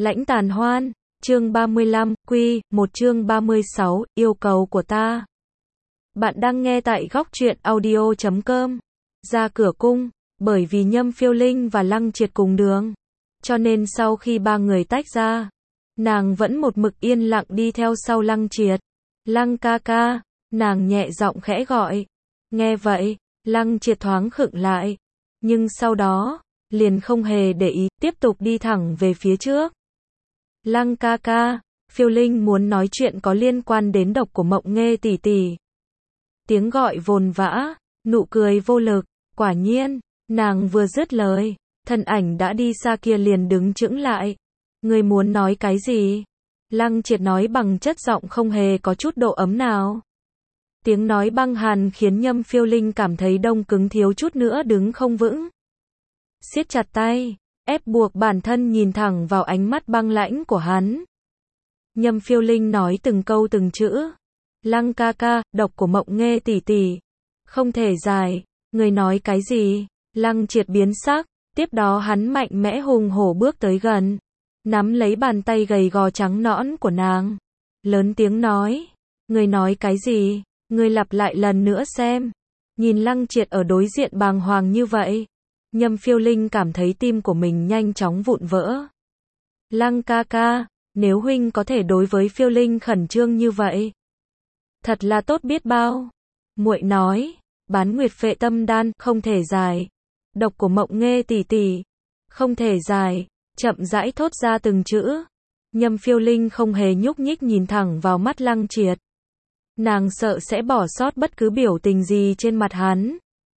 Lãnh tàn hoan, chương 35, một chương 36, yêu cầu của ta. Bạn đang nghe tại góc truyện audio.com. Ra cửa cung, bởi vì Nhâm Phiêu Linh và Lăng Triệt cùng đường, cho nên sau khi ba người tách ra, nàng vẫn một mực yên lặng đi theo sau Lăng Triệt. Lăng ca ca, nàng nhẹ giọng khẽ gọi. Nghe vậy, Lăng Triệt thoáng khựng lại, nhưng sau đó, liền không hề để ý, tiếp tục đi thẳng về phía trước. Lăng ca ca, Phiêu Linh muốn nói chuyện có liên quan đến độc của Mộng Nghê tỷ tỷ. Tiếng gọi vồn vã, nụ cười vô lực, quả nhiên, nàng vừa dứt lời, thân ảnh đã đi xa kia liền đứng chững lại. Ngươi muốn nói cái gì? Lăng Triệt nói bằng chất giọng không hề có chút độ ấm nào. Tiếng nói băng hàn khiến Nhâm Phiêu Linh cảm thấy đông cứng thiếu chút nữa đứng không vững. Siết chặt tay, ép buộc bản thân nhìn thẳng vào ánh mắt băng lãnh của hắn. Nhâm Phiêu Linh nói từng câu từng chữ. Lăng ca ca, độc của Mộng Nghê tỷ tỷ không thể giải. Người nói cái gì? Lăng Triệt biến sắc, tiếp đó hắn mạnh mẽ hùng hổ bước tới gần, nắm lấy bàn tay gầy gò trắng nõn của nàng, lớn tiếng nói. Người nói cái gì? Người lặp lại lần nữa xem. Nhìn Lăng Triệt ở đối diện bàng hoàng như vậy, Nhâm Phiêu Linh cảm thấy tim của mình nhanh chóng vụn vỡ. Lăng ca ca, nếu huynh có thể đối với Phiêu Linh khẩn trương như vậy, thật là tốt biết bao. Muội nói, Bán Nguyệt Phệ Tâm Đan không thể giải, độc của Mộng Nghê tỷ tỷ không thể giải, chậm rãi thốt ra từng chữ. Nhâm Phiêu Linh không hề nhúc nhích nhìn thẳng vào mắt Lăng Triệt. Nàng sợ sẽ bỏ sót bất cứ biểu tình gì trên mặt hắn.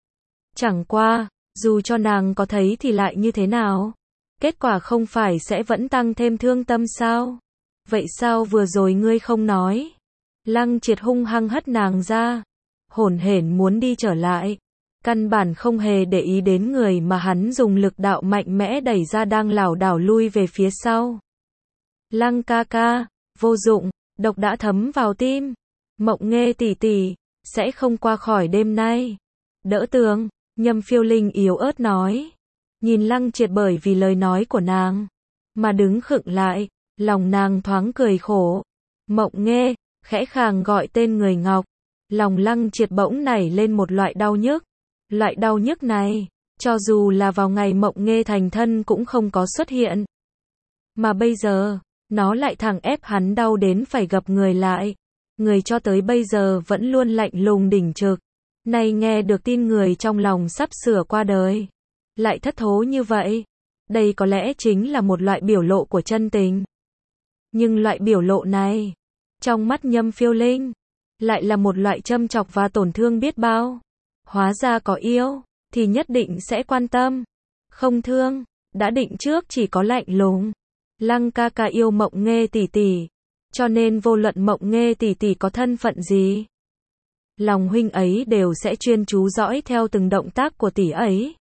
Chẳng qua, dù cho nàng có thấy thì lại như thế nào? Kết quả không phải sẽ vẫn tăng thêm thương tâm sao? Vậy sao vừa rồi ngươi không nói? Lăng Triệt hung hăng hất nàng ra, hổn hển muốn đi trở lại, căn bản không hề để ý đến người mà hắn dùng lực đạo mạnh mẽ đẩy ra đang lảo đảo lui về phía sau. Lăng ca ca, vô dụng, độc đã thấm vào tim. Mộng Nghê tỷ tỷ sẽ không qua khỏi đêm nay. Đỡ tường, Nhâm Phiêu Linh yếu ớt nói. Nhìn Lăng Triệt bởi vì lời nói của nàng mà đứng khựng lại, lòng nàng thoáng cười khổ. Mộng Nghê, khẽ khàng gọi tên người Ngọc. Lòng Lăng Triệt bỗng nảy lên một loại đau nhức. Loại đau nhức này, cho dù là vào ngày Mộng Nghê thành thân cũng không có xuất hiện. Mà bây giờ, nó lại thẳng ép hắn đau đến phải gập người lại. Người cho tới bây giờ vẫn luôn lạnh lùng đỉnh trực, nay nghe được tin người trong lòng sắp sửa qua đời, lại thất thố như vậy. Đây có lẽ chính là một loại biểu lộ của chân tình. Nhưng loại biểu lộ này, trong mắt Nhâm Phiêu Linh, lại là một loại châm chọc và tổn thương biết bao. Hóa ra có yêu, thì nhất định sẽ quan tâm. Không thương, đã định trước chỉ có lạnh lùng. Lăng ca ca yêu Mộng Nghê tỷ tỷ, cho nên vô luận Mộng Nghê tỷ tỷ có thân phận gì, lòng huynh ấy đều sẽ chuyên chú dõi theo từng động tác của tỷ ấy.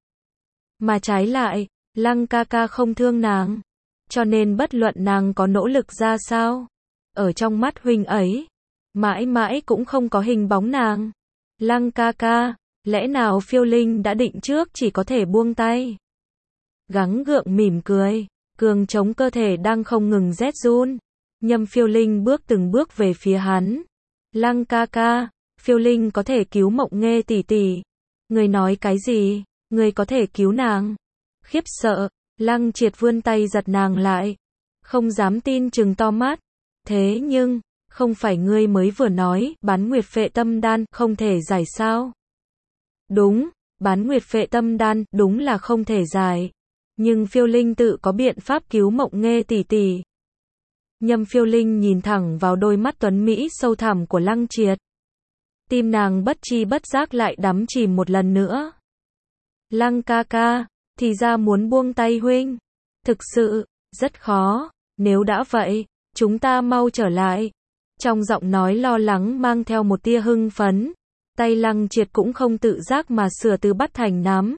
Mà trái lại, Lăng ca ca không thương nàng, cho nên bất luận nàng có nỗ lực ra sao, ở trong mắt huynh ấy, mãi mãi cũng không có hình bóng nàng. Lăng ca ca, lẽ nào Phiêu Linh đã định trước chỉ có thể buông tay? Gắng gượng mỉm cười, cường chống cơ thể đang không ngừng rét run. Nhâm Phiêu Linh bước từng bước về phía hắn. Lăng ca ca, Phiêu Linh có thể cứu Mộng Nghê tỷ tỷ. Người nói cái gì? Người có thể cứu nàng? Khiếp sợ, Lăng Triệt vươn tay giật nàng lại, không dám tin trừng to mắt. Thế nhưng, không phải ngươi mới vừa nói Bán Nguyệt Phệ Tâm Đan không thể giải sao? Đúng, Bán Nguyệt Phệ Tâm Đan đúng là không thể giải, nhưng Phiêu Linh tự có biện pháp cứu Mộng Nghê tỷ tỷ. Nhâm Phiêu Linh nhìn thẳng vào đôi mắt tuấn mỹ sâu thẳm của Lăng Triệt. Tim nàng bất chi bất giác lại đắm chìm một lần nữa. Lăng ca ca, thì ra muốn buông tay huynh. Thực sự, rất khó. Nếu đã vậy, chúng ta mau trở lại. Trong giọng nói lo lắng mang theo một tia hưng phấn. Tay Lăng Triệt cũng không tự giác mà sửa từ bắt thành nắm.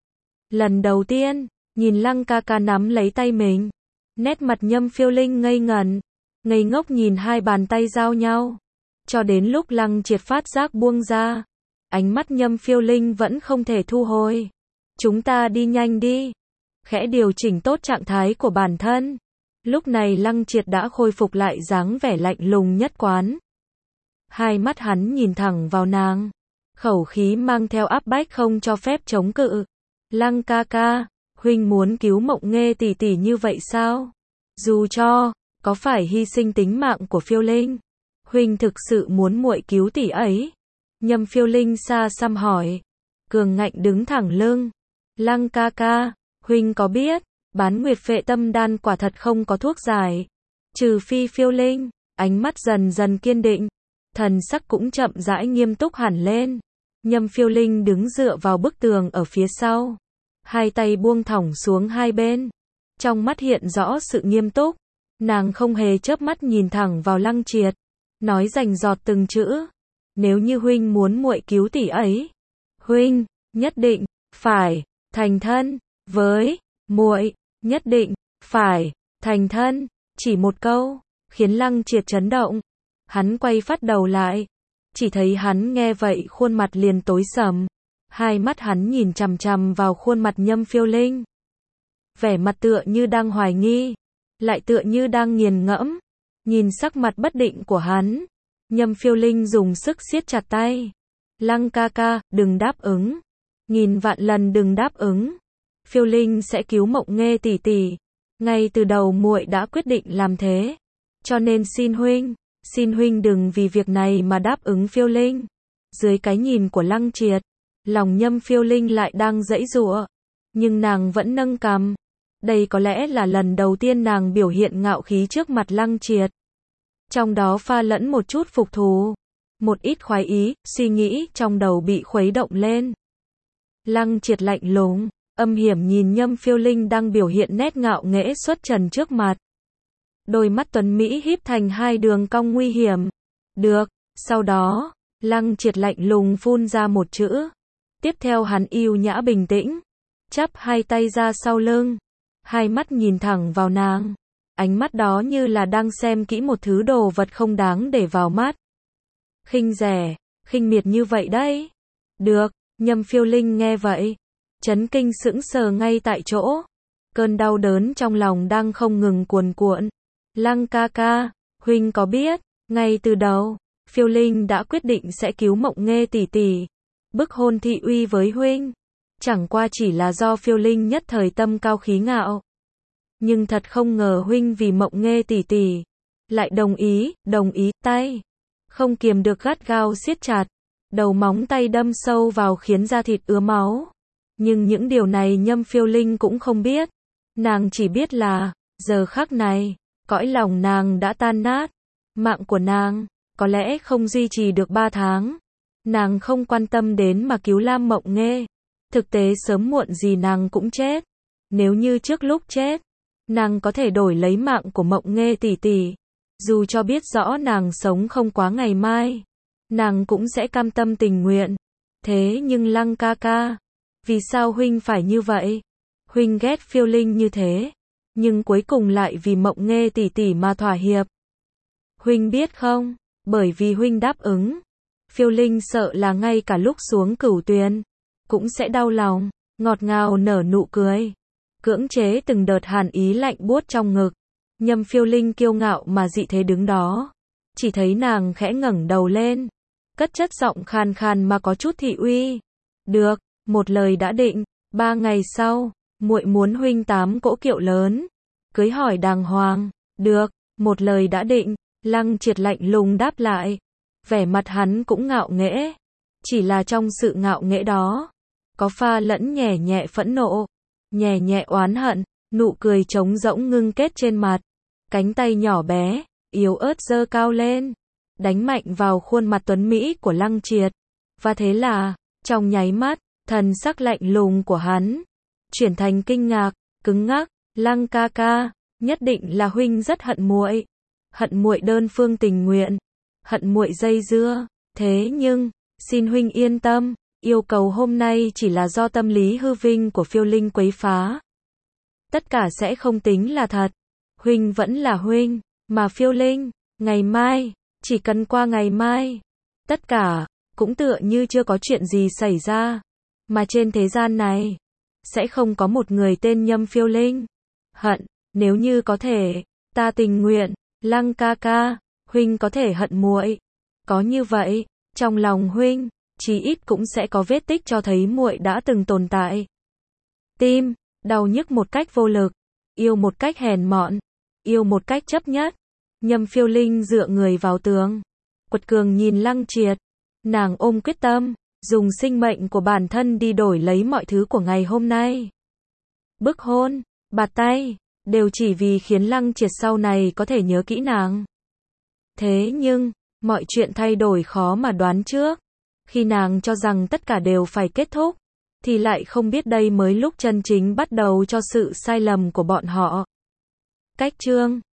Lần đầu tiên, nhìn Lăng ca ca nắm lấy tay mình, nét mặt Nhâm Phiêu Linh ngây ngẩn, ngây ngốc nhìn hai bàn tay giao nhau, cho đến lúc Lăng Triệt phát giác buông ra, ánh mắt Nhâm Phiêu Linh vẫn không thể thu hồi. Chúng ta đi nhanh đi. Khẽ điều chỉnh tốt trạng thái của bản thân, Lúc này Lăng Triệt đã khôi phục lại dáng vẻ lạnh lùng nhất quán. Hai mắt hắn nhìn thẳng vào nàng, khẩu khí mang theo áp bách không cho phép chống cự. Lăng ca ca, huynh muốn cứu Mộng Nghê tỷ tỷ như vậy sao? Dù cho, có phải hy sinh tính mạng của Phiêu Linh, huynh thực sự muốn muội cứu tỷ ấy? Nhâm Phiêu Linh xa xăm hỏi. Cường Ngạnh đứng thẳng lưng. Lăng ca ca, huynh có biết, Bán Nguyệt Phệ Tâm Đan quả thật không có thuốc giải. Trừ phi Phiêu Linh, ánh mắt dần dần kiên định, thần sắc cũng chậm rãi nghiêm túc hẳn lên. Nhâm Phiêu Linh đứng dựa vào bức tường ở phía sau, hai tay buông thõng xuống hai bên, trong mắt hiện rõ sự nghiêm túc. Nàng không hề chớp mắt nhìn thẳng vào Lăng Triệt, nói rành rọt từng chữ. Nếu như huynh muốn muội cứu tỷ ấy, huynh nhất định phải thành thân với muội, nhất định phải thành thân. Chỉ một câu khiến Lăng Triệt chấn động. Hắn quay phát đầu lại, chỉ thấy hắn nghe vậy khuôn mặt liền tối sầm. Hai mắt hắn nhìn chằm chằm vào khuôn mặt Nhâm Phiêu Linh, vẻ mặt tựa như đang hoài nghi, lại tựa như đang nghiền ngẫm. Nhìn sắc mặt bất định của hắn, Nhâm Phiêu Linh dùng sức siết chặt tay. Lăng ca ca, đừng đáp ứng. Nghìn vạn lần đừng đáp ứng. Phiêu Linh sẽ cứu Mộng Nghê tỷ tỷ. Ngay từ đầu muội đã quyết định làm thế. Cho nên xin huynh đừng vì việc này mà đáp ứng Phiêu Linh. Dưới cái nhìn của Lăng Triệt, lòng Nhâm Phiêu Linh lại đang giãy giụa, nhưng nàng vẫn nâng cằm. Đây có lẽ là lần đầu tiên nàng biểu hiện ngạo khí trước mặt Lăng Triệt. Trong đó pha lẫn một chút phục thù, một ít khoái ý, suy nghĩ trong đầu bị khuấy động lên. Lăng Triệt lạnh lùng, âm hiểm nhìn Nhâm Phiêu Linh đang biểu hiện nét ngạo nghễ xuất trần trước mặt. Đôi mắt tuấn mỹ híp thành hai đường cong nguy hiểm. Được, sau đó, Lăng Triệt lạnh lùng phun ra một chữ. Tiếp theo hắn yêu nhã bình tĩnh, chắp hai tay ra sau lưng, hai mắt nhìn thẳng vào nàng. Ánh mắt đó như là đang xem kỹ một thứ đồ vật không đáng để vào mắt. Khinh rẻ, khinh miệt như vậy đấy. Được, Nhâm Phiêu Linh nghe vậy, chấn kinh sững sờ ngay tại chỗ. Cơn đau đớn trong lòng đang không ngừng cuồn cuộn. Lăng ca ca, huynh có biết, ngay từ đầu, Phiêu Linh đã quyết định sẽ cứu Mộng Nghê tỷ tỷ, bức hôn thị uy với huynh. Chẳng qua chỉ là do Phiêu Linh nhất thời tâm cao khí ngạo. Nhưng thật không ngờ huynh vì Mộng Nghê tỷ tỷ lại đồng ý, tay không kiềm được gắt gao siết chặt, đầu móng tay đâm sâu vào khiến da thịt ứa máu. Nhưng những điều này Nhâm Phiêu Linh cũng không biết. Nàng chỉ biết là, giờ khắc này, cõi lòng nàng đã tan nát. Mạng của nàng, có lẽ không duy trì được 3 tháng. Nàng không quan tâm đến mà cứu Lam Mộng Nghê. Thực tế sớm muộn gì nàng cũng chết. Nếu như trước lúc chết, nàng có thể đổi lấy mạng của Mộng Nghê tỷ tỷ, dù cho biết rõ nàng sống không quá ngày mai, nàng cũng sẽ cam tâm tình nguyện. Thế nhưng Lăng ca ca, vì sao huynh phải như vậy? Huynh ghét Phiêu Linh như thế, nhưng cuối cùng lại vì Mộng Nghê tỷ tỷ mà thỏa hiệp. Huynh biết không, bởi vì huynh đáp ứng, Phiêu Linh sợ là ngay cả lúc xuống Cửu Tuyền cũng sẽ đau lòng. Ngọt ngào nở nụ cười, cưỡng chế từng đợt hàn ý lạnh buốt trong ngực. Nhâm Phiêu Linh kiêu ngạo mà dị thế đứng đó, chỉ thấy nàng khẽ ngẩng đầu lên, cất chất giọng khàn khàn mà có chút thị uy. Được, một lời đã định, 3 ngày sau, muội muốn huynh 8 cỗ kiệu lớn, cưới hỏi đàng hoàng. Được, một lời đã định. Lăng Triệt lạnh lùng đáp lại, vẻ mặt hắn cũng ngạo nghễ, chỉ là trong sự ngạo nghễ đó, có pha lẫn nhẹ nhẹ phẫn nộ, nhẹ nhẹ oán hận, nụ cười trống rỗng ngưng kết trên mặt, cánh tay nhỏ bé, yếu ớt giơ cao lên, đánh mạnh vào khuôn mặt tuấn mỹ của Lăng Triệt. Và thế là, trong nháy mắt, thần sắc lạnh lùng của hắn chuyển thành kinh ngạc, cứng ngắc. Lăng ca ca, nhất định là huynh rất hận muội đơn phương tình nguyện, hận muội dây dưa. Thế nhưng, xin huynh yên tâm, yêu cầu hôm nay chỉ là do tâm lý hư vinh của Phiêu Linh quấy phá. Tất cả sẽ không tính là thật. Huynh vẫn là huynh, mà Phiêu Linh, ngày mai, chỉ cần qua ngày mai, tất cả cũng tựa như chưa có chuyện gì xảy ra. Mà trên thế gian này, sẽ không có một người tên Nhâm Phiêu Linh. Hận, nếu như có thể, Ta tình nguyện, Lăng ca ca, huynh có thể hận muội. Có như vậy, trong lòng huynh, chí ít cũng sẽ có vết tích cho thấy muội đã từng tồn tại. Tim, đau nhức một cách vô lực, yêu một cách hèn mọn, yêu một cách chấp nhất. Nhâm Phiêu Linh dựa người vào tường, quật cường nhìn Lăng Triệt. Nàng ôm quyết tâm, dùng sinh mệnh của bản thân đi đổi lấy mọi thứ của ngày hôm nay. Bức hôn, bạt tay, đều chỉ vì khiến Lăng Triệt sau này có thể nhớ kỹ nàng. Thế nhưng, mọi chuyện thay đổi khó mà đoán trước. Khi nàng cho rằng tất cả đều phải kết thúc, thì lại không biết đây mới lúc chân chính bắt đầu cho sự sai lầm của bọn họ. Cách chương